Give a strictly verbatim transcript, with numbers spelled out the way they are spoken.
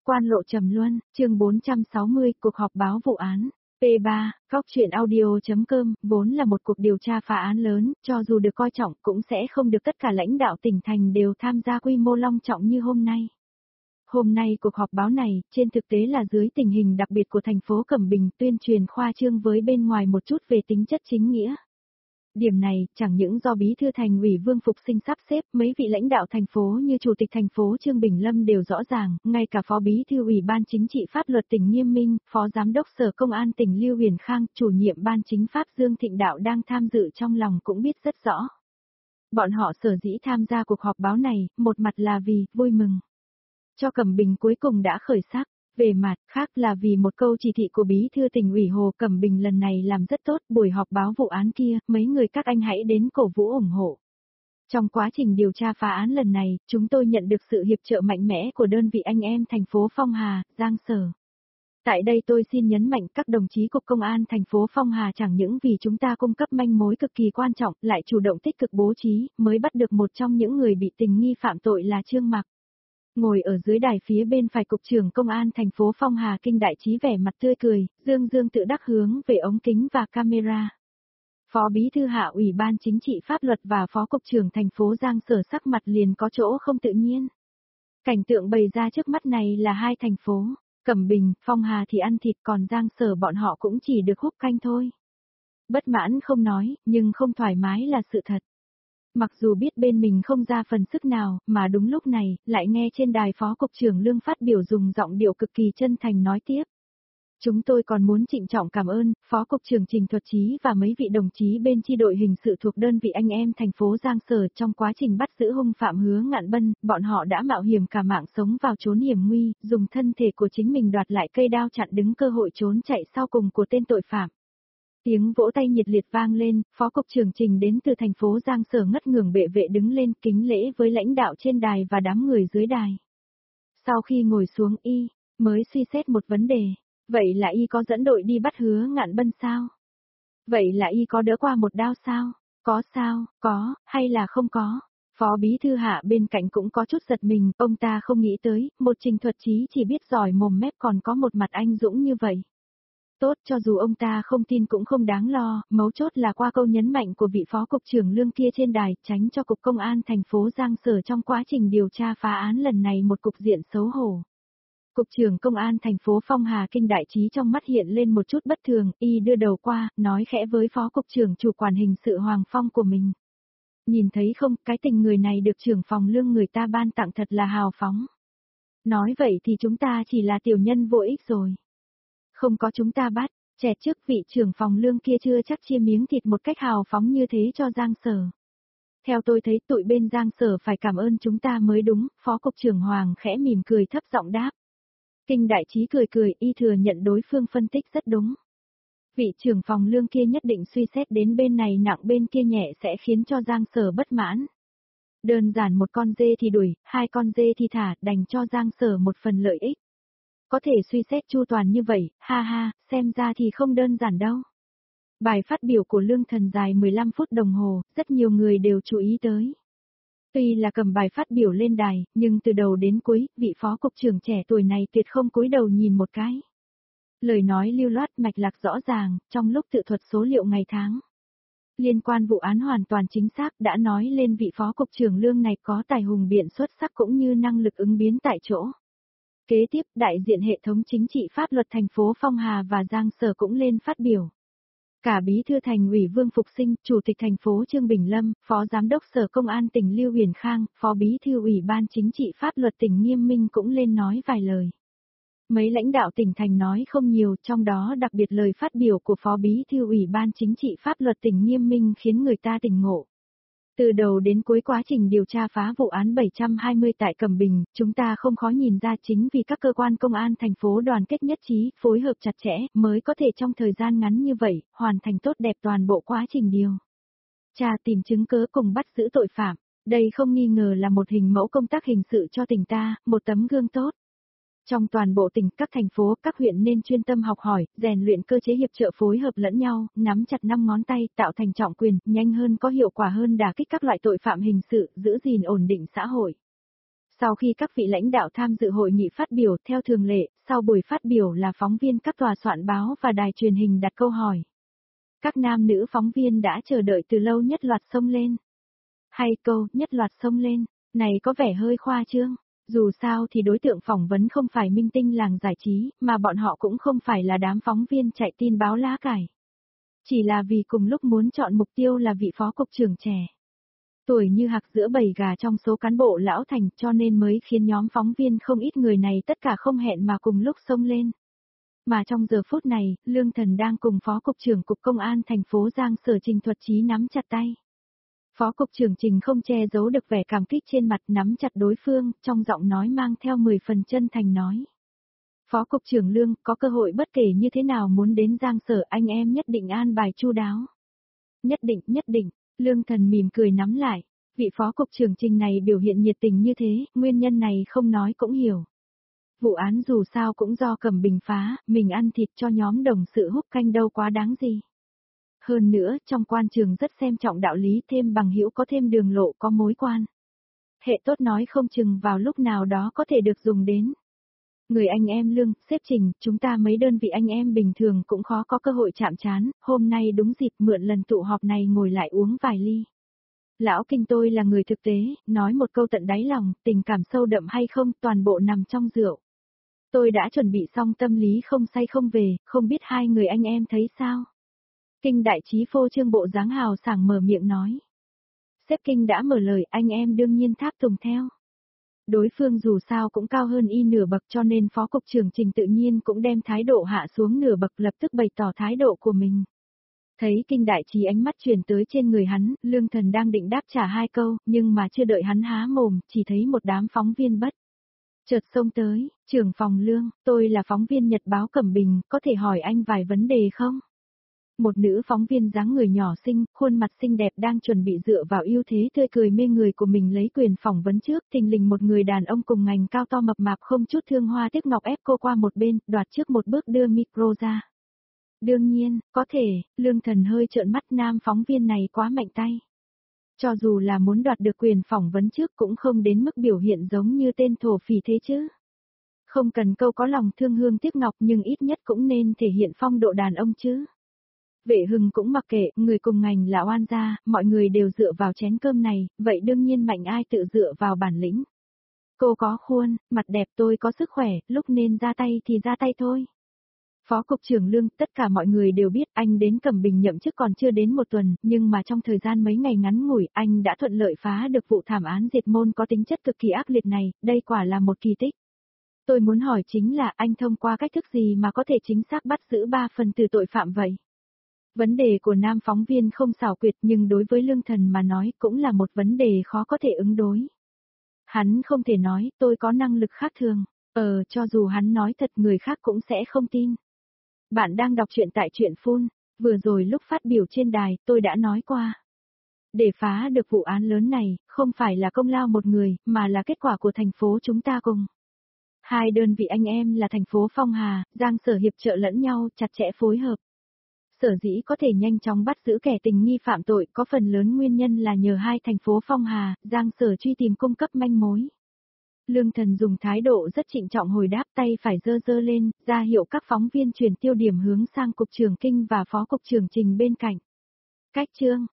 Quan lộ trầm luân, chương bốn trăm sáu mươi, cuộc họp báo vụ án. P ba, Góc truyện audio.com, vốn là một cuộc điều tra phá án lớn, cho dù được coi trọng cũng sẽ không được tất cả lãnh đạo tỉnh thành đều tham gia quy mô long trọng như hôm nay. Hôm nay cuộc họp báo này, trên thực tế là dưới tình hình đặc biệt của thành phố Cẩm Bình, tuyên truyền khoa trương với bên ngoài một chút về tính chất chính nghĩa. Điểm này, chẳng những do Bí thư Thành ủy Vương Phục Sinh sắp xếp, mấy vị lãnh đạo thành phố như Chủ tịch thành phố Trương Bình Lâm đều rõ ràng, ngay cả Phó Bí thư Ủy ban Chính trị Pháp luật tỉnh Nghiêm Minh, Phó Giám đốc Sở Công an tỉnh Lưu Huyền Khang, Chủ nhiệm Ban Chính pháp Dương Thịnh Đạo đang tham dự trong lòng cũng biết rất rõ. Bọn họ sở dĩ tham gia cuộc họp báo này, một mặt là vì vui mừng cho Cẩm Bình cuối cùng đã khởi sắc. Về mặt khác là vì một câu chỉ thị của Bí thư Tỉnh ủy Hồ Cẩm Bình lần này làm rất tốt, buổi họp báo vụ án kia, mấy người các anh hãy đến cổ vũ ủng hộ. Trong quá trình điều tra phá án lần này, chúng tôi nhận được sự hiệp trợ mạnh mẽ của đơn vị anh em thành phố Phong Hà, Giang Sở. Tại đây tôi xin nhấn mạnh các đồng chí Cục Công an thành phố Phong Hà chẳng những vì chúng ta cung cấp manh mối cực kỳ quan trọng, lại chủ động tích cực bố trí, mới bắt được một trong những người bị tình nghi phạm tội là Trương Mặc. Ngồi ở dưới đài phía bên phải Cục trưởng Công an thành phố Phong Hà Kinh Đại Trí vẻ mặt tươi cười, dương dương tự đắc hướng về ống kính và camera. Phó Bí thư Hạ Ủy ban Chính trị Pháp luật và Phó Cục trưởng thành phố Giang Sở sắc mặt liền có chỗ không tự nhiên. Cảnh tượng bày ra trước mắt này là hai thành phố, Cẩm Bình, Phong Hà thì ăn thịt còn Giang Sở bọn họ cũng chỉ được húp canh thôi. Bất mãn không nói, nhưng không thoải mái là sự thật. Mặc dù biết bên mình không ra phần sức nào, mà đúng lúc này, lại nghe trên đài Phó Cục trưởng Lương phát biểu dùng giọng điệu cực kỳ chân thành nói tiếp. Chúng tôi còn muốn trịnh trọng cảm ơn, Phó Cục trưởng Trình Thuật Chí và mấy vị đồng chí bên chi đội hình sự thuộc đơn vị anh em thành phố Giang Sở trong quá trình bắt giữ hung phạm Hứa Ngạn Bân, bọn họ đã mạo hiểm cả mạng sống vào trốn hiểm nguy, dùng thân thể của chính mình đoạt lại cây đao chặn đứng cơ hội trốn chạy sau cùng của tên tội phạm. Tiếng vỗ tay nhiệt liệt vang lên, Phó Cục trưởng Trình đến từ thành phố Giang Sở ngất ngưởng bệ vệ đứng lên kính lễ với lãnh đạo trên đài và đám người dưới đài. Sau khi ngồi xuống y, mới suy xét một vấn đề, vậy là y có dẫn đội đi bắt Hứa Ngạn Bân sao? Vậy là y có đỡ qua một đao sao? Có sao, có, hay là không có? Phó Bí thư Hạ bên cạnh cũng có chút giật mình, ông ta không nghĩ tới, một Trình Thuật Chí chỉ biết giỏi mồm mép còn có một mặt anh dũng như vậy. Tốt, cho dù ông ta không tin cũng không đáng lo, mấu chốt là qua câu nhấn mạnh của vị Phó Cục trưởng Lương kia trên đài, tránh cho Cục Công an thành phố Giang Sở trong quá trình điều tra phá án lần này một cục diện xấu hổ. Cục trưởng Công an thành phố Phong Hà Kinh Đại Trí trong mắt hiện lên một chút bất thường, y đưa đầu qua, nói khẽ với Phó Cục trưởng Chủ quản hình sự Hoàng Phong của mình. Nhìn thấy không, cái tình người này được trưởng phòng Lương người ta ban tặng thật là hào phóng. Nói vậy thì chúng ta chỉ là tiểu nhân vô ích rồi. Không có chúng ta bắt, chẹt trước vị trưởng phòng Lương kia chưa chắc chia miếng thịt một cách hào phóng như thế cho Giang Sở. Theo tôi thấy tụi bên Giang Sở phải cảm ơn chúng ta mới đúng, Phó Cục trưởng Hoàng khẽ mỉm cười thấp giọng đáp. Kinh Đại Trí cười cười, y thừa nhận đối phương phân tích rất đúng. Vị trưởng phòng Lương kia nhất định suy xét đến bên này nặng bên kia nhẹ sẽ khiến cho Giang Sở bất mãn. Đơn giản một con dê thì đuổi, hai con dê thì thả, đành cho Giang Sở một phần lợi ích. Có thể suy xét chu toàn như vậy, ha ha, xem ra thì không đơn giản đâu. Bài phát biểu của Lương Thần dài mười lăm phút đồng hồ, rất nhiều người đều chú ý tới. Tuy là cầm bài phát biểu lên đài, nhưng từ đầu đến cuối, vị Phó Cục trưởng trẻ tuổi này tuyệt không cúi đầu nhìn một cái. Lời nói lưu loát mạch lạc rõ ràng, trong lúc tự thuật số liệu ngày tháng. Liên quan vụ án hoàn toàn chính xác đã nói lên vị Phó Cục trưởng Lương này có tài hùng biện xuất sắc cũng như năng lực ứng biến tại chỗ. Kế tiếp, đại diện hệ thống chính trị pháp luật thành phố Phong Hà và Giang Sở cũng lên phát biểu. Cả Bí thư Thành ủy Vương Phục Sinh, Chủ tịch thành phố Trương Bình Lâm, Phó Giám đốc Sở Công an tỉnh Lưu Huyền Khang, Phó Bí thư Ủy ban Chính trị Pháp luật tỉnh Nghiêm Minh cũng lên nói vài lời. Mấy lãnh đạo tỉnh thành nói không nhiều, trong đó đặc biệt lời phát biểu của Phó Bí thư Ủy ban Chính trị Pháp luật tỉnh Nghiêm Minh khiến người ta tỉnh ngộ. Từ đầu đến cuối quá trình điều tra phá vụ án bảy trăm hai mươi tại Cẩm Bình, chúng ta không khó nhìn ra chính vì các cơ quan công an thành phố đoàn kết nhất trí, phối hợp chặt chẽ, mới có thể trong thời gian ngắn như vậy, hoàn thành tốt đẹp toàn bộ quá trình điều tra tìm chứng cớ cùng bắt giữ tội phạm. Đây không nghi ngờ là một hình mẫu công tác hình sự cho tỉnh ta, một tấm gương tốt. Trong toàn bộ tỉnh, các thành phố, các huyện nên chuyên tâm học hỏi, rèn luyện cơ chế hiệp trợ phối hợp lẫn nhau, nắm chặt năm ngón tay, tạo thành trọng quyền, nhanh hơn có hiệu quả hơn đả kích các loại tội phạm hình sự, giữ gìn ổn định xã hội. Sau khi các vị lãnh đạo tham dự hội nghị phát biểu theo thường lệ, sau buổi phát biểu là phóng viên các tòa soạn báo và đài truyền hình đặt câu hỏi. Các nam nữ phóng viên đã chờ đợi từ lâu nhất loạt xông lên. Hay câu nhất loạt xông lên, này có vẻ hơi khoa trương. Dù sao thì đối tượng phỏng vấn không phải minh tinh làng giải trí, mà bọn họ cũng không phải là đám phóng viên chạy tin báo lá cải. Chỉ là vì cùng lúc muốn chọn mục tiêu là vị phó cục trưởng trẻ. Tuổi như hạc giữa bầy gà trong số cán bộ lão thành cho nên mới khiến nhóm phóng viên không ít người này tất cả không hẹn mà cùng lúc xông lên. Mà trong giờ phút này, Lương Thần đang cùng phó cục trưởng cục công an thành phố Giang Sở Trình Thuật Chí nắm chặt tay. Phó cục trưởng Trình không che giấu được vẻ cảm kích trên mặt, nắm chặt đối phương, trong giọng nói mang theo mười phần chân thành nói. Phó cục trưởng Lương, có cơ hội bất kể như thế nào muốn đến Giang Sở, anh em nhất định an bài chu đáo. Nhất định, nhất định, Lương Thần mỉm cười nắm lại, vị phó cục trưởng Trình này biểu hiện nhiệt tình như thế, nguyên nhân này không nói cũng hiểu. Vụ án dù sao cũng do Cẩm Bình phá, mình ăn thịt cho nhóm đồng sự húc canh đâu quá đáng gì. Hơn nữa, trong quan trường rất xem trọng đạo lý, thêm bằng hữu có thêm đường lộ có mối quan. Hệ tốt nói không chừng vào lúc nào đó có thể được dùng đến. Người anh em Lương, sếp Trình, chúng ta mấy đơn vị anh em bình thường cũng khó có cơ hội chạm trán, hôm nay đúng dịp mượn lần tụ họp này ngồi lại uống vài ly. Lão Kinh tôi là người thực tế, nói một câu tận đáy lòng, tình cảm sâu đậm hay không, toàn bộ nằm trong rượu. Tôi đã chuẩn bị xong tâm lý không say không về, không biết hai người anh em thấy sao? Kinh đại trí phô trương bộ dáng hào sảng mở miệng nói. Sếp Kinh đã mở lời, anh em đương nhiên tháp tùng theo. Đối phương dù sao cũng cao hơn y nửa bậc cho nên phó cục trưởng Trình tự nhiên cũng đem thái độ hạ xuống nửa bậc, lập tức bày tỏ thái độ của mình. Thấy Kinh đại trí ánh mắt truyền tới trên người hắn, Lương Thần đang định đáp trả hai câu, nhưng mà chưa đợi hắn há mồm, chỉ thấy một đám phóng viên bất chợt xông tới, trưởng phòng Lương, tôi là phóng viên Nhật báo Cẩm Bình, có thể hỏi anh vài vấn đề không? Một nữ phóng viên dáng người nhỏ xinh, khuôn mặt xinh đẹp đang chuẩn bị dựa vào ưu thế tươi cười mê người của mình lấy quyền phỏng vấn trước, thình lình một người đàn ông cùng ngành cao to mập mạp không chút thương hoa tiếc ngọc ép cô qua một bên, đoạt trước một bước đưa micro ra. Đương nhiên, có thể, Lương Thần hơi trợn mắt, nam phóng viên này quá mạnh tay. Cho dù là muốn đoạt được quyền phỏng vấn trước cũng không đến mức biểu hiện giống như tên thổ phỉ thế chứ. Không cần câu có lòng thương hương tiếc ngọc nhưng ít nhất cũng nên thể hiện phong độ đàn ông chứ. Vệ Hưng cũng mặc kệ, người cùng ngành là oan gia, mọi người đều dựa vào chén cơm này, vậy đương nhiên mạnh ai tự dựa vào bản lĩnh. Cô có khuôn, mặt đẹp, tôi có sức khỏe, lúc nên ra tay thì ra tay thôi. Phó cục trưởng Lương, tất cả mọi người đều biết anh đến Cẩm Bình nhậm chức còn chưa đến một tuần, nhưng mà trong thời gian mấy ngày ngắn ngủi, anh đã thuận lợi phá được vụ thảm án diệt môn có tính chất cực kỳ ác liệt này, đây quả là một kỳ tích. Tôi muốn hỏi chính là anh thông qua cách thức gì mà có thể chính xác bắt giữ ba phần tử tội phạm vậy? Vấn đề của nam phóng viên không xảo quyệt nhưng đối với Lương Thần mà nói cũng là một vấn đề khó có thể ứng đối. Hắn không thể nói tôi có năng lực khác thường, ờ cho dù hắn nói thật người khác cũng sẽ không tin. Bạn đang đọc truyện tại truyện phun, vừa rồi lúc phát biểu trên đài tôi đã nói qua. Để phá được vụ án lớn này, không phải là công lao một người, mà là kết quả của thành phố chúng ta cùng. Hai đơn vị anh em là thành phố Phong Hà, Giang Sở hiệp trợ lẫn nhau, chặt chẽ phối hợp. Sở dĩ có thể nhanh chóng bắt giữ kẻ tình nghi phạm tội có phần lớn nguyên nhân là nhờ hai thành phố Phong Hà, Giang Sở truy tìm cung cấp manh mối. Lương Thần dùng thái độ rất trịnh trọng hồi đáp, tay phải giơ giơ lên, ra hiệu các phóng viên chuyển tiêu điểm hướng sang cục trưởng Kinh và phó cục trưởng Trình bên cạnh. Cách chương